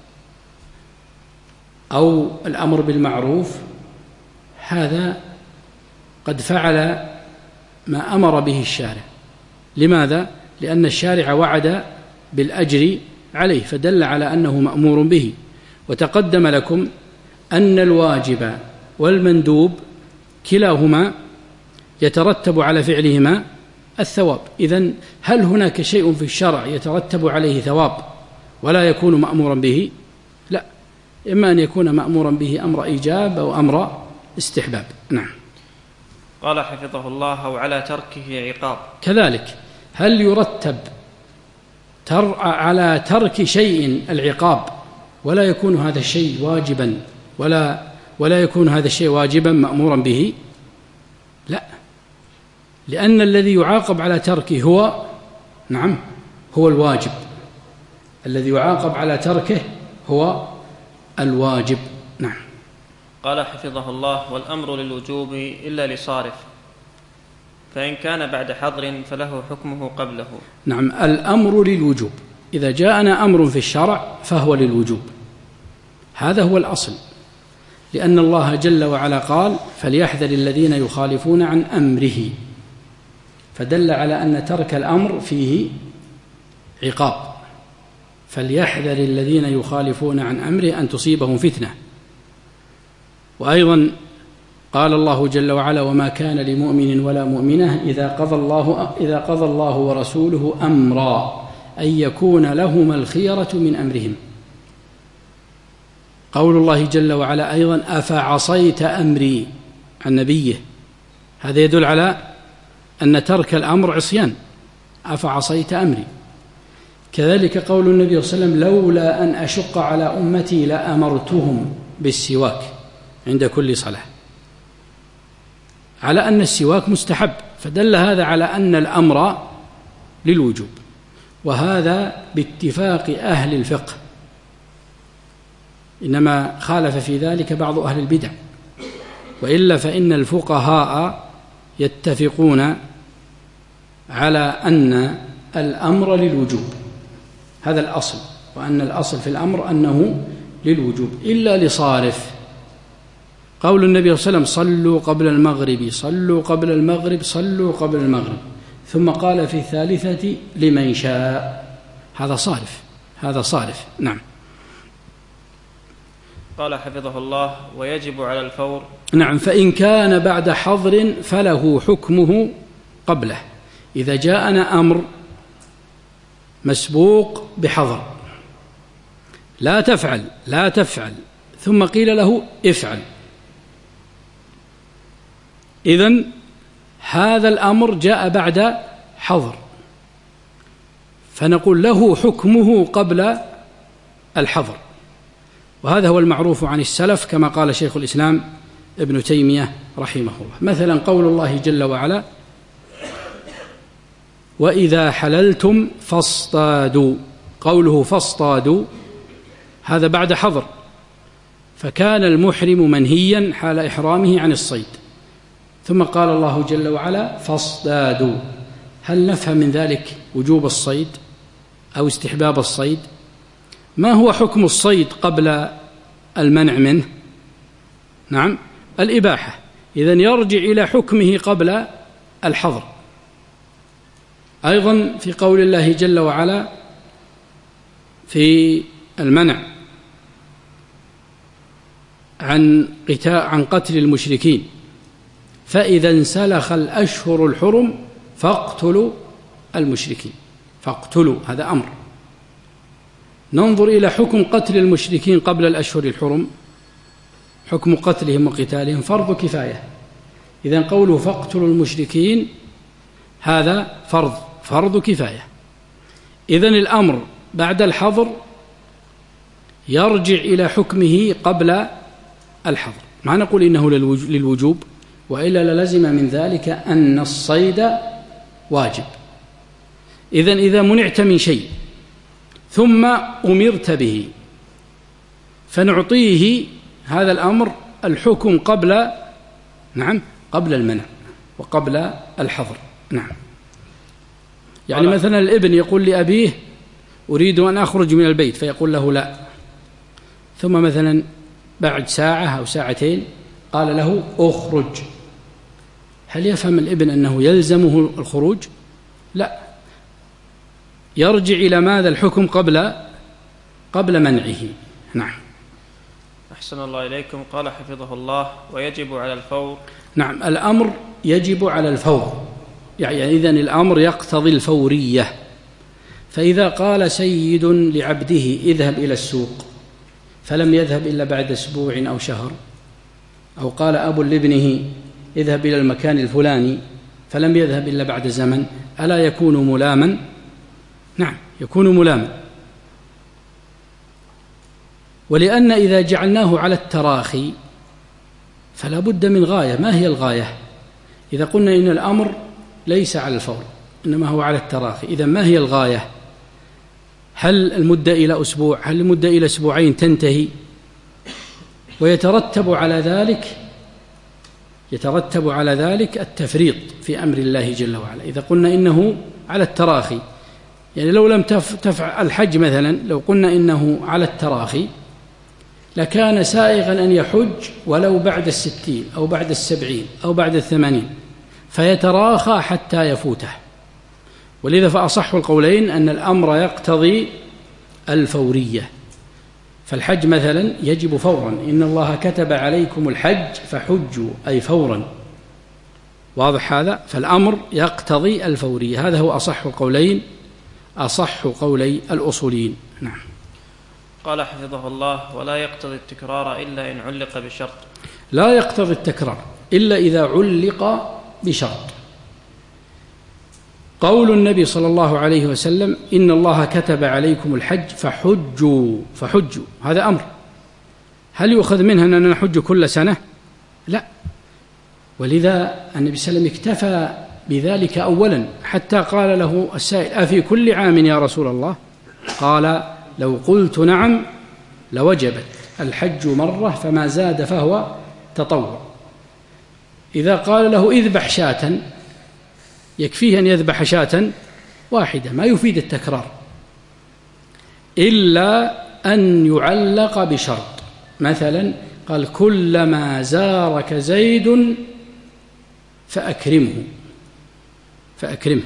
أو الأمر بالمعروف، هذا قد فعل ما أمر به الشارع. لماذا؟ لأن الشارع وعد بالأجر عليه، فدل على أنه مأمور به. وتقدم لكم أن الواجب والمندوب كلاهما يترتب على فعلهما الثواب. إذن هل هناك شيء في الشرع يترتب عليه ثواب ولا يكون مأمورا به؟ لا، إما أن يكون مأمورا به أمر إيجاب أو أمر استحباب. نعم. قال حفظه الله: أو على تركه عقاب. كذلك هل يرتب تر على ترك شيء العقاب ولا يكون هذا الشيء واجبا ولا ولا يكون هذا الشيء واجبا مأمورا به؟ لا، لأن الذي يعاقب على تركه هو نعم هو الواجب، الذي يعاقب على تركه هو الواجب. نعم. قال حفظه الله: والأمر للوجوب إلا لصارف، فإن كان بعد حظر فله حكمه قبله. نعم، الأمر للوجوب، إذا جاءنا أمر في الشرع فهو للوجوب، هذا هو الأصل، لأن الله جل وعلا قال: فليحذر الذين يخالفون عن أمره، فدل على أن ترك الأمر فيه عقاب، فليحذر الذين يخالفون عن أمره أن تصيبهم فتنة. وأيضا قال الله جل وعلا: وما كان لمؤمن ولا مؤمنة إذا قضى الله, إذا قضى الله ورسوله أمرا أن يكون لهما الخيرة من أمرهم. قول الله جل وعلا أيضا: أفعصيت أمري عن نبيه، هذا يدل على أن ترك الأمر عصيان، أفعصيت أمري. كذلك قول النبي صلى الله عليه وسلم: لولا أن أشق على أمتي لأمرتهم بالسواك عند كل صلاة، على أن السواك مستحب، فدل هذا على أن الأمر للوجوب، وهذا باتفاق أهل الفقه، إنما خالف في ذلك بعض أهل البدع، وإلا فإن الفقهاء يتفقون على أن الأمر للوجوب، هذا الأصل، وأن الأصل في الأمر أنه للوجوب إلا لصارف. قول النبي صلى الله عليه وسلم: صلوا قبل المغرب، صلوا قبل المغرب، صلوا قبل المغرب، ثم قال في الثالثة: لمن شاء، هذا صارف، هذا صارف. نعم. قال حفظه الله: ويجب على الفور. نعم. فإن كان بعد حظر فله حكمه قبله. إذا جاءنا أمر مسبوق بحظر، لا تفعل لا تفعل، ثم قيل له افعل، إذن هذا الأمر جاء بعد حظر، فنقول له حكمه قبل الحظر، وهذا هو المعروف عن السلف كما قال شيخ الإسلام ابن تيمية رحمه الله. مثلا قول الله جل وعلا: وإذا حللتم فاصطادوا، قوله فاصطادوا هذا بعد حظر، فكان المحرم منهيا حال إحرامه عن الصيد، ثم قال الله جل وعلا: فاصطادوا. هل نفهم من ذلك وجوب الصيد أو استحباب الصيد؟ ما هو حكم الصيد قبل المنع منه؟ نعم، الإباحة، إذن يرجع إلى حكمه قبل الحظر. أيضا في قول الله جل وعلا في المنع عن قتال عن قتل المشركين: فإذا انسلخ الأشهر الحرم فاقتلوا المشركين، فاقتلوا، هذا أمر. ننظر إلى حكم قتل المشركين قبل الأشهر الحرم، حكم قتلهم وقتالهم فرض كفاية، إذن قوله فاقتلوا المشركين هذا فرض فرض كفاية. إذن الأمر بعد الحظر يرجع إلى حكمه قبل الحظر، ما نقول إنه للوجوب، وإلا للزم من ذلك أن الصيد واجب. إذن إذا منعت من شيء ثم أمرت به فنعطيه هذا الأمر الحكم قبل نعم قبل المنع وقبل الحظر. نعم. يعني مثلا الابن يقول لأبيه: أريد أن أخرج من البيت، فيقول له لا، ثم مثلا بعد ساعة أو ساعتين قال له أخرج، هل يفهم الابن أنه يلزمه الخروج؟ لا، يرجع إلى ماذا؟ الحكم قبل قبل منعه. نعم. أحسن الله إليكم. قال حفظه الله: ويجب على الفور. نعم، الأمر يجب على الفور، يعني إذن الأمر يقتضي الفورية. فإذا قال سيد لعبده: اذهب إلى السوق، فلم يذهب إلا بعد أسبوع أو شهر، أو قال أب لابنه: اذهب إلى المكان الفلاني، فلم يذهب إلا بعد زمن، ألا يكون ملاما؟ نعم، يكون ملاما. ولأن إذا جعلناه على التراخي فلا بد من غاية. ما هي الغاية؟ إذا قلنا إن الأمر ليس على الفور إنما هو على التراخي، إذا ما هي الغاية؟ هل المدة إلى أسبوع؟ هل المدة إلى أسبوعين تنتهي؟ ويترتب على ذلك يترتب على ذلك التفريط في أمر الله جل وعلا. إذا قلنا إنه على التراخي، يعني لو لم تفعل الحج مثلا، لو قلنا إنه على التراخي لكان سائغا أن يحج ولو بعد الستين أو بعد السبعين أو بعد الثمانين، فيتراخى حتى يفوته. ولذا فأصح القولين أن الأمر يقتضي الفورية. فالحج مثلا يجب فورا، إن الله كتب عليكم الحج فحجوا، أي فورا. واضح هذا؟ فالأمر يقتضي الفورية. هذا هو أصح القولين، أصح قولي الأصوليين. نعم. قال حفظه الله: ولا يقتضي التكرار إلا إن علق بشرط. لا يقتضي التكرار إلا إذا علق بشرط. قول النبي صلى الله عليه وسلم: إن الله كتب عليكم الحج فحجوا، فحجوا هذا أمر، هل يؤخذ منها أننا نحج كل سنة؟ لا. ولذا النبي صلى الله عليه وسلم اكتفى بذلك أولا، حتى قال له السائل: أفي كل عام يا رسول الله؟ قال: لو قلت نعم لوجبت الحج مرة فما زاد فهو تطوع. إذا قال له: اذبح شاة، يكفيه أن يذبح شاة واحدة، ما يفيد التكرار، إلا أن يعلق بشرط. مثلا قال: كلما زارك زيد فأكرمه، فأكرمه.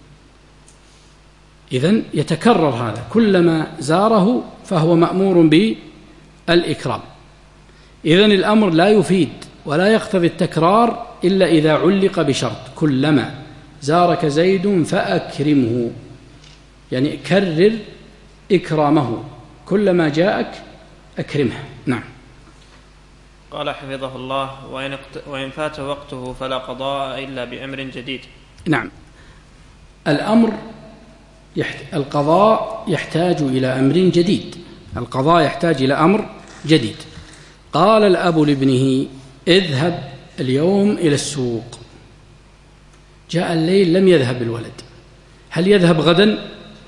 إذن يتكرر هذا، كلما زاره فهو مأمور بالإكرام. إذن الأمر لا يفيد ولا يقتضي التكرار إلا إذا علق بشرط: كلما زارك زيد فأكرمه، يعني كرر إكرامه، كلما جاءك أكرمه. نعم. قال حفظه الله: وإن, اقت... وإن فات وقته فلا قضاء إلا بأمر جديد. نعم. الأمر يحت... القضاء يحتاج إلى أمر جديد، القضاء يحتاج إلى أمر جديد. قال الأب لابنه: اذهب اليوم إلى السوق. جاء الليل لم يذهب الولد، هل يذهب غدا؟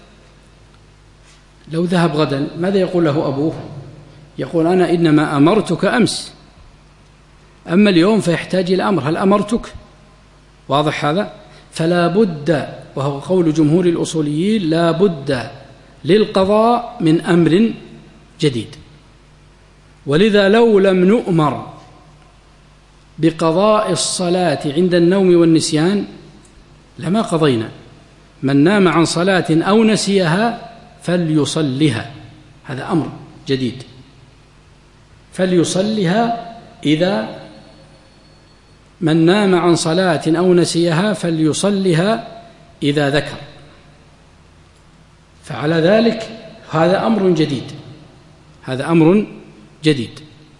لو ذهب غدا ماذا يقول له أبوه؟ يقول: أنا إنما أمرتك أمس، أما اليوم فيحتاج إلى أمر، هل أمرتك؟ واضح هذا؟ فلا بد، وهو قول جمهور الأصوليين، لا بد للقضاء من أمر جديد. ولذا لو لم نؤمر بقضاء الصلاة عند النوم والنسيان لما قضينا. من نام عن صلاة أو نسيها فليصلها، هذا أمر جديد، فليصلها. إذا من نام عن صلاة أو نسيها فليصلها إذا ذكر، فعلى ذلك هذا أمر جديد، هذا أمر جديد.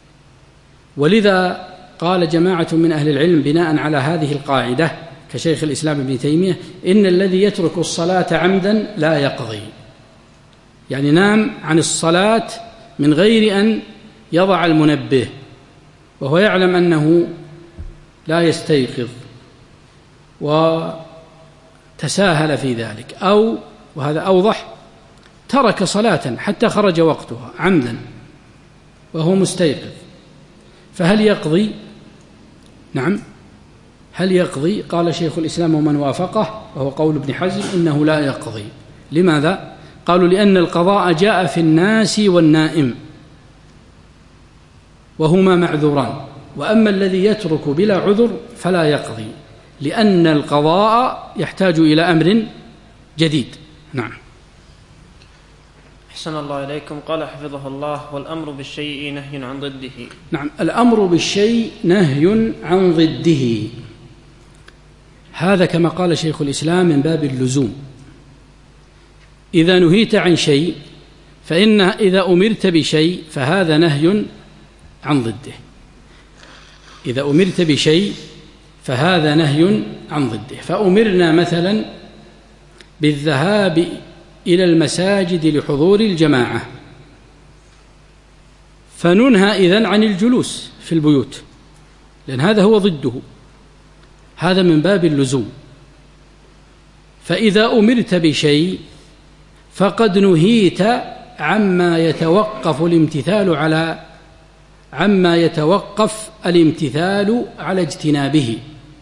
ولذا قال جماعة من أهل العلم بناء على هذه القاعدة كشيخ الإسلام ابن تيمية: إن الذي يترك الصلاة عمدا لا يقضي، يعني نام عن الصلاة من غير أن يضع المنبه وهو يعلم أنه لا يستيقظ وتساهل في ذلك، أو وهذا أوضح ترك صلاة حتى خرج وقتها عمدا وهو مستيقظ، فهل يقضي؟ نعم، هل يقضي؟ قال شيخ الإسلام ومن وافقه وهو قول ابن حزم إنه لا يقضي. لماذا؟ قالوا: لأن القضاء جاء في الناس والنائم وهما معذوران، وأما الذي يترك بلا عذر فلا يقضي، لأن القضاء يحتاج إلى أمر جديد. نعم. أحسن الله إليكم. قال حفظه الله: والأمر بالشيء نهي عن ضده. نعم، الأمر بالشيء نهي عن ضده، هذا كما قال شيخ الإسلام من باب اللزوم. إذا نهيت عن شيء فإن إذا أمرت بشيء فهذا نهي عن ضده، إذا أمرت بشيء فهذا نهي عن ضده. فأمرنا مثلا بالذهاب إلى المساجد لحضور الجماعة، فننهى إذن عن الجلوس في البيوت، لأن هذا هو ضده، هذا من باب اللزوم. فإذا أمرت بشيء فقد نهيت عما يتوقف الامتثال على عما يتوقف الامتثال على اجتنابه.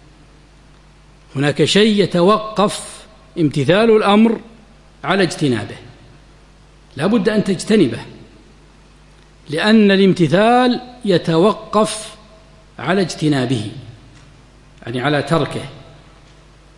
هناك شيء يتوقف امتثال الأمر على اجتنابه، لا بد أن تجتنبه، لأن الامتثال يتوقف على اجتنابه، يعني على تركه.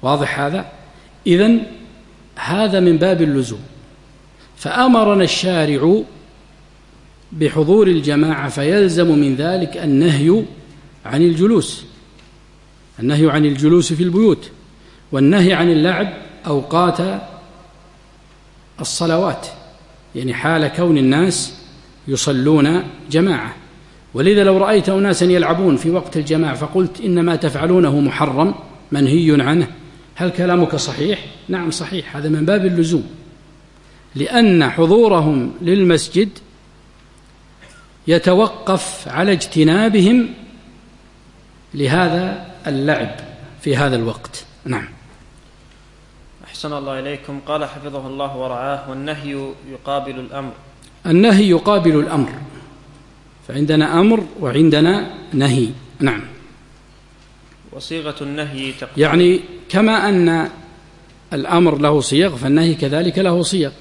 واضح هذا؟ إذن هذا من باب اللزوم. فأمرنا الشارع بحضور الجماعة، فيلزم من ذلك النهي عن الجلوس، النهي عن الجلوس في البيوت، والنهي عن اللعب أوقات الصلوات، يعني حال كون الناس يصلون جماعة. ولذا لو رأيت أناسا يلعبون في وقت الجماعة فقلت إن ما تفعلونه محرم منهي عنه، هل كلامك صحيح؟ نعم صحيح، هذا من باب اللزوم، لأن حضورهم للمسجد يتوقف على اجتنابهم لهذا اللعب في هذا الوقت. نعم. أحسن الله إليكم. قال حفظه الله ورعاه: والنهي يقابل الأمر. النهي يقابل الأمر، فعندنا أمر وعندنا نهي. نعم. وصيغة النهي تقتضي، يعني كما أن الأمر له صيغ فالنهي كذلك له صيغ،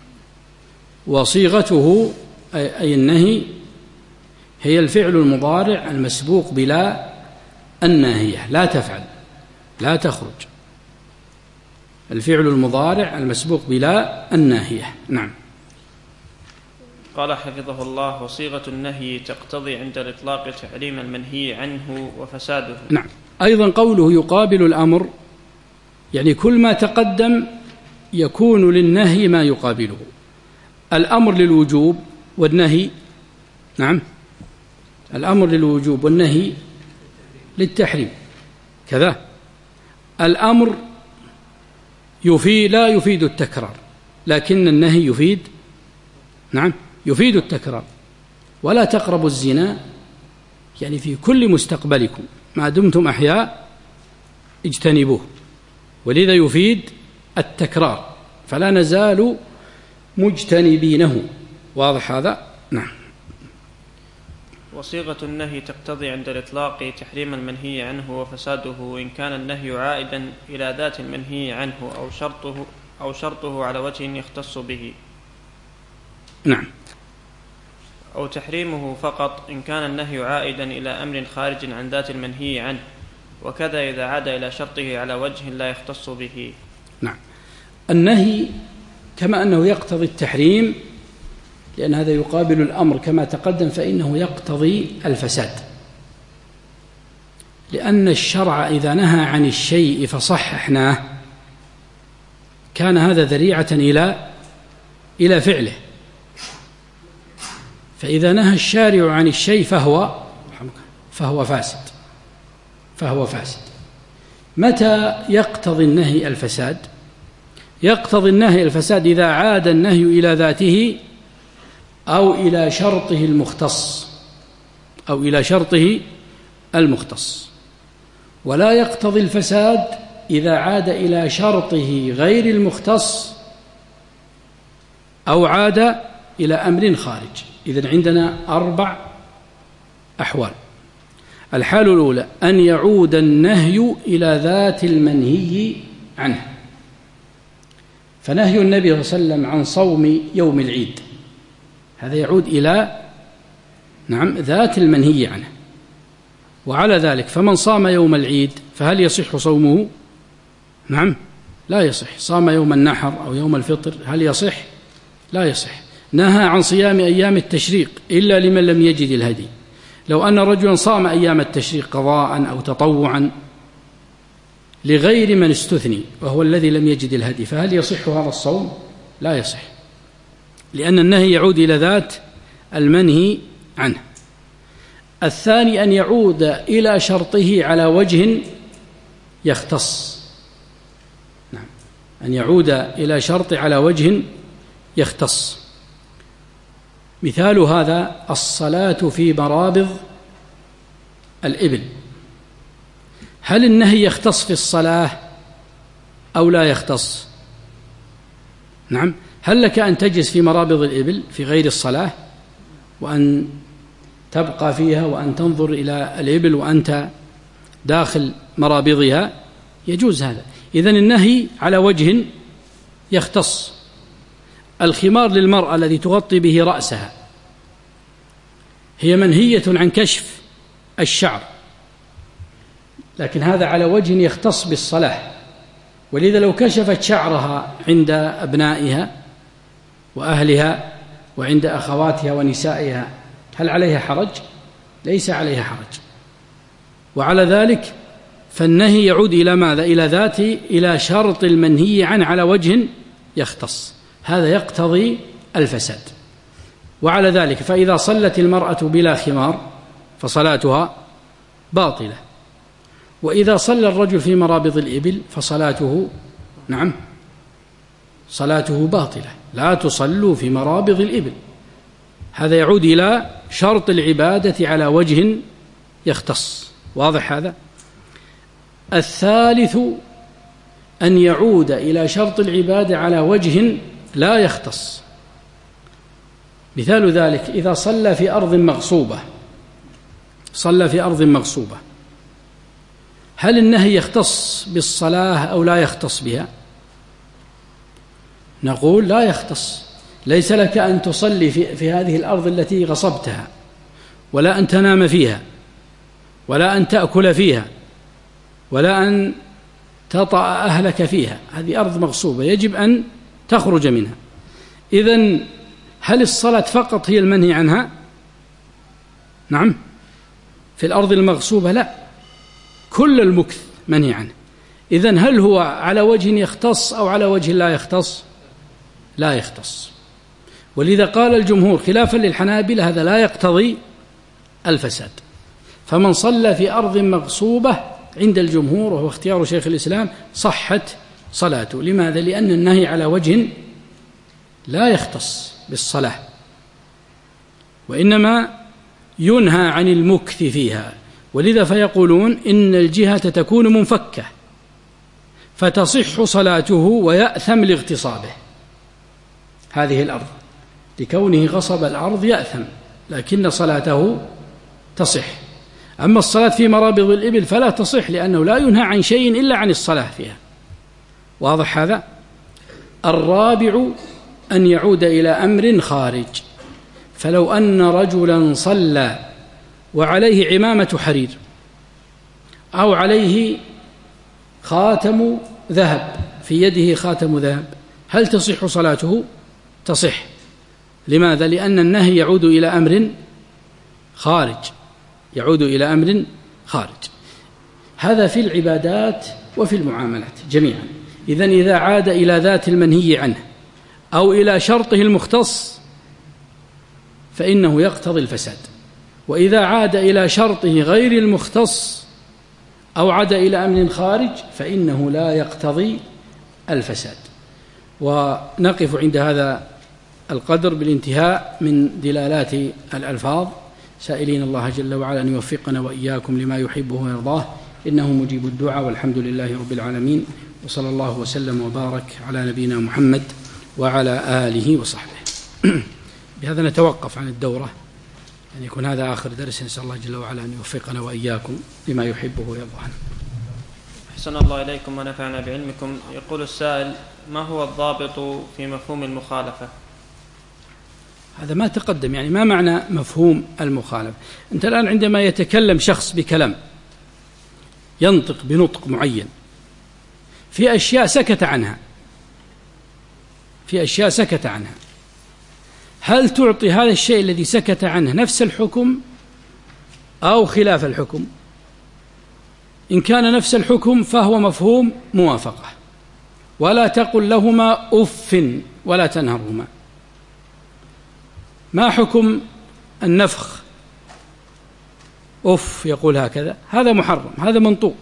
وصيغته أي النهي هي الفعل المضارع المسبوق بلا الناهية، لا تفعل، لا تخرج، الفعل المضارع المسبوق بلا الناهية. نعم. قال حفظه الله: وصيغة النهي تقتضي عند الإطلاق تحريم المنهي عنه وفساده. نعم. أيضا قوله يقابل الأمر، يعني كل ما تقدم يكون للنهي ما يقابله. الأمر للوجوب والنهي، نعم، الأمر للوجوب والنهي للتحريم كذا. الأمر يفيد لا يفيد التكرار، لكن النهي يفيد، نعم، يفيد التكرار. ولا تقربوا الزنا، يعني في كل مستقبلكم ما دمتم أحياء اجتنبوه، ولذا يفيد التكرار، فلا نزال مجتنبينه. واضح هذا؟ نعم. وصيغة النهي تقتضي عند الإطلاق تحريم المنهي عنه وفساده، إن كان النهي عائدا إلى ذات المنهي عنه أو شرطه أو شرطه على وجه يختص به. نعم. أو تحريمه فقط إن كان النهي عائدا إلى أمر خارج عن ذات المنهي عنه، وكذا إذا عاد إلى شرطه على وجه لا يختص به. نعم. النهي كما أنه يقتضي التحريم، لأن هذا يقابل الأمر كما تقدم، فإنه يقتضي الفساد، لأن الشرع إذا نهى عن الشيء فصححناه كان هذا ذريعة إلى إلى فعله، فإذا نهى الشارع عن الشيء فهو فهو فاسد فهو فاسد. متى يقتضي النهي الفساد؟ يقتضي النهي الفساد إذا عاد النهي إلى ذاته أو إلى شرطه المختص أو إلى شرطه المختص، ولا يقتضي الفساد إذا عاد إلى شرطه غير المختص أو عاد إلى أمر خارج. إذن عندنا أربع أحوال. الحال الأولى أن يعود النهي إلى ذات المنهي عنه، فنهي النبي صلى الله عليه وسلم عن صوم يوم العيد هذا يعود إلى، نعم، ذات المنهي عنه. وعلى ذلك فمن صام يوم العيد فهل يصح صومه؟ نعم لا يصح. صام يوم النحر أو يوم الفطر هل يصح؟ لا يصح. نهى عن صيام أيام التشريق إلا لمن لم يجد الهدي. لو أن رجلا صام أيام التشريق قضاء أو تطوعا لغير من استثني وهو الذي لم يجد الهدي فهل يصح هذا الصوم؟ لا يصح، لأن النهي يعود إلى ذات المنهي عنه. الثاني أن يعود إلى شرطه على وجه يختص، نعم، أن يعود إلى شرط على وجه يختص. مثال هذا الصلاة في مرابض الإبل، هل النهي يختص في الصلاة أو لا يختص؟ نعم. هل لك أن تجلس في مرابض الإبل في غير الصلاة وأن تبقى فيها وأن تنظر إلى الإبل وأنت داخل مرابضها؟ يجوز هذا. إذن النهي على وجه يختص. الخمار للمرأة الذي تغطي به رأسها هي منهية عن كشف الشعر، لكن هذا على وجه يختص بالصلاة، ولذا لو كشفت شعرها عند أبنائها وأهلها وعند أخواتها ونسائها هل عليها حرج؟ ليس عليها حرج. وعلى ذلك فالنهي يعود إلى ماذا؟ إلى ذات إلى شرط المنهي عنه على وجه يختص، هذا يقتضي الفساد. وعلى ذلك فإذا صلت المرأة بلا خمار فصلاتها باطلة، وإذا صلى الرجل في مرابض الإبل فصلاته نعم صلاته باطلة. لا تصلوا في مرابض الإبل، هذا يعود إلى شرط العبادة على وجه يختص. واضح هذا؟ الثالث أن يعود إلى شرط العبادة على وجه لا يختص. مثال ذلك إذا صلى في أرض مغصوبة صلى في أرض مغصوبة هل النهي يختص بالصلاة أو لا يختص بها؟ نقول لا يختص. ليس لك أن تصلي في, في هذه الأرض التي غصبتها، ولا أن تنام فيها، ولا أن تأكل فيها، ولا أن تطأ أهلك فيها. هذه أرض مغصوبة يجب أن تخرج منها. إذن هل الصلاة فقط هي المنهي عنها؟ نعم، في الأرض المغصوبة لا، كل المكث منهي عنه. إذن هل هو على وجه يختص أو على وجه لا يختص؟ لا يختص. ولذا قال الجمهور خلافا للحنابلة هذا لا يقتضي الفساد. فمن صلى في أرض مغصوبة عند الجمهور وهو اختيار شيخ الإسلام صحت صلاته. لماذا؟ لأن النهي على وجه لا يختص بالصلاة، وإنما ينهى عن المكث فيها. ولذا فيقولون إن الجهة تكون منفكة فتصح صلاته ويأثم لاغتصابه هذه الأرض، لكونه غصب الأرض يأثم، لكن صلاته تصح. أما الصلاة في مرابض الإبل فلا تصح، لأنه لا ينهى عن شيء إلا عن الصلاة فيها. واضح هذا؟ الرابع أن يعود إلى أمر خارج. فلو أن رجلا صلى وعليه عمامة حرير أو عليه خاتم ذهب، في يده خاتم ذهب، هل تصح صلاته؟ تصح. لماذا؟ لأن النهي يعود إلى أمر خارج، يعود إلى أمر خارج. هذا في العبادات وفي المعاملات جميعا. إذن إذا عاد إلى ذات المنهي عنه أو إلى شرطه المختص فإنه يقتضي الفساد، وإذا عاد إلى شرطه غير المختص أو عاد إلى أمر خارج فإنه لا يقتضي الفساد. ونقف عند هذا القدر بالانتهاء من دلالات الألفاظ، سائلين الله جل وعلا أن يوفقنا وإياكم لما يحبه ويرضاه، إنه مجيب الدعاء، والحمد لله رب العالمين، وصلى الله وسلم وبارك على نبينا محمد وعلى آله وصحبه. بهذا نتوقف عن الدورة، أن يكون هذا آخر درس، نسأل الله جل وعلا أن يوفقنا وإياكم لما يحبه ويرضاه. أحسن الله إليكم ونفعنا بعلمكم. يقول السائل: ما هو الضابط في مفهوم المخالفة؟ هذا ما تقدم، يعني ما معنى مفهوم المخالفة؟ أنت الآن عندما يتكلم شخص بكلام، ينطق بنطق معين، في أشياء سكت عنها في أشياء سكت عنها هل تعطي هذا الشيء الذي سكت عنه نفس الحكم أو خلاف الحكم؟ إن كان نفس الحكم فهو مفهوم موافقة، ولا تقل لهما أف ولا تنهرهما. ما حكم النفخ؟ أف يقول هكذا، هذا محرم، هذا منطوق.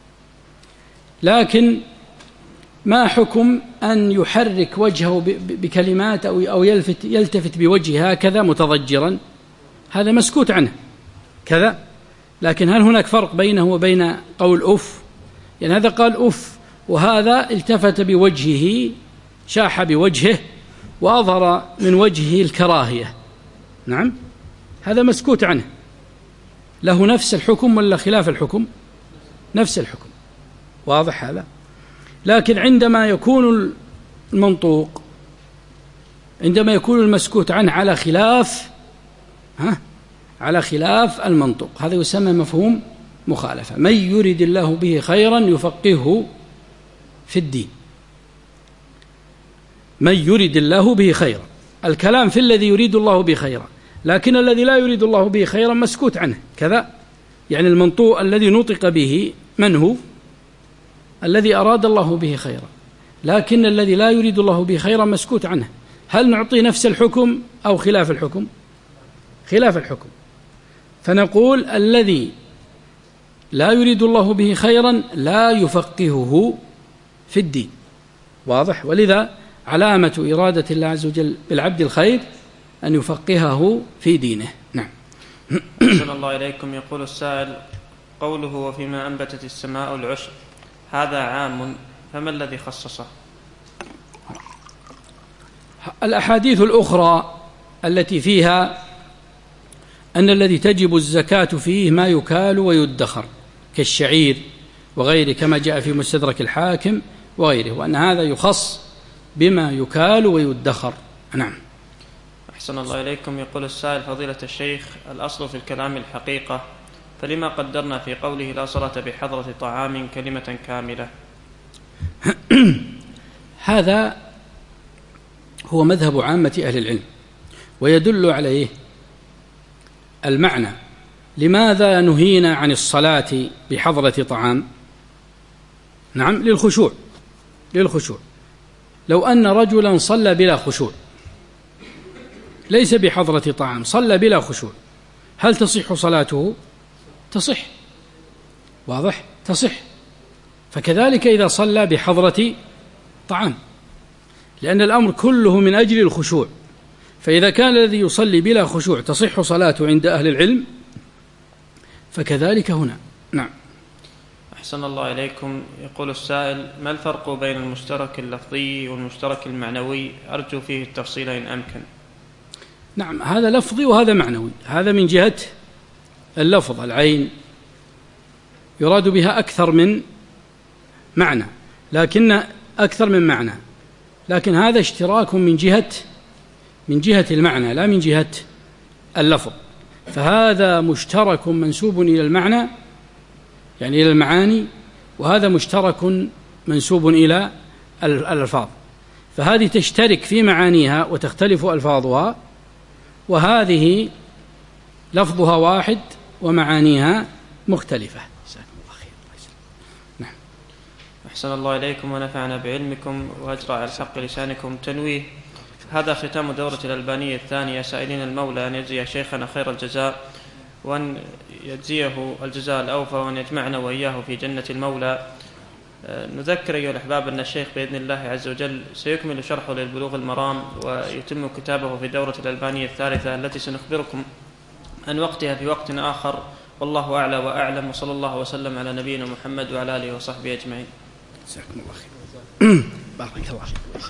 لكن ما حكم أن يحرك وجهه بكلمات أو يلفت يلتفت بوجهه هكذا متضجرا؟ هذا مسكوت عنه كذا. لكن هل هناك فرق بينه وبين قول أف؟ يعني هذا قال أف وهذا التفت بوجهه، شاح بوجهه وأظهر من وجهه الكراهية، نعم، هذا مسكوت عنه، له نفس الحكم ولا خلاف الحكم؟ نفس الحكم. واضح هذا؟ لكن عندما يكون المنطوق، عندما يكون المسكوت عنه على خلاف ها على خلاف المنطوق، هذا يسمى مفهوم مخالفة. من يريد الله به خيرا يفقهه في الدين. من يريد الله به خيرا، الكلام في الذي يريد الله به خيرا، لكن الذي لا يريد الله به خيرا مسكوت عنه كذا. يعني المنطوق الذي نطق به من هو؟ الذي أراد الله به خيرا، لكن الذي لا يريد الله به خيرا مسكوت عنه. هل نعطي نفس الحكم أو خلاف الحكم؟ خلاف الحكم. فنقول الذي لا يريد الله به خيرا لا يفقهه في الدين. واضح؟ ولذا علامة إرادة الله عز وجل بالعبد الخير أن يفقهه في دينه. نعم. أحسن الله إليكم. يقول السائل: قوله وفيما أنبتت السماء العشر هذا عام، فما الذي خصصه؟ الأحاديث الأخرى التي فيها أن الذي تجب الزكاة فيه ما يكال ويدخر كالشعير وغيره، كما جاء في مستدرك الحاكم وغيره، وأن هذا يخص بما يكال ويدخر. نعم. أحسن الله إليكم. يقول السائل: فضيلة الشيخ، الأصل في الكلام الحقيقة، فلما قدرنا في قوله لا صلاة بحضرة طعام كلمة كاملة؟ هذا هو مذهب عامة أهل العلم، ويدل عليه المعنى. لماذا نهينا عن الصلاة بحضرة طعام؟ نعم، للخشوع. للخشوع. لو أن رجلا صلى بلا خشوع، ليس بحضرة طعام، صلى بلا خشوع، هل تصح صلاته؟ تصح. واضح؟ تصح. فكذلك إذا صلى بحضرة طعام، لأن الأمر كله من أجل الخشوع. فإذا كان الذي يصلي بلا خشوع تصح صلاته عند أهل العلم، فكذلك هنا. نعم. أحسن الله إليكم. يقول السائل: ما الفرق بين المشترك اللفظي والمشترك المعنوي؟ أرجو فيه التفصيل إن أمكن. نعم، هذا لفظي وهذا معنوي. هذا من جهة اللفظ، العين يراد بها أكثر من معنى، لكن أكثر من معنى، لكن هذا اشتراك من جهة من جهة المعنى لا من جهة اللفظ. فهذا مشترك منسوب إلى المعنى، يعني إلى المعاني، وهذا مشترك منسوب إلى الألفاظ. فهذه تشترك في معانيها وتختلف ألفاظها، وهذه لفظها واحد ومعانيها مختلفة. نعم. أحسن الله إليكم ونفعنا بعلمكم وأجرى على حق لسانكم. تنويه: هذا ختام دورة الألبانية الثانية، سائلين المولى أن يجزي شيخنا خير الجزاء، وأن يجزيه الجزاء الأوفى، وأن يجمعنا وإياه في جنة المولى. نذكر أيها الأحباب أن الشيخ بإذن الله عز وجل سيكمل شرحه للبلوغ المرام ويتم كتابه في دورة الألبانية الثالثة التي سنخبركم عن وقتها في وقت آخر، والله أعلى وأعلم، وصلى الله وسلم على نبينا محمد وعلى آله وصحبه أجمعين. جزاكم الله خير. بارك الله فيكم.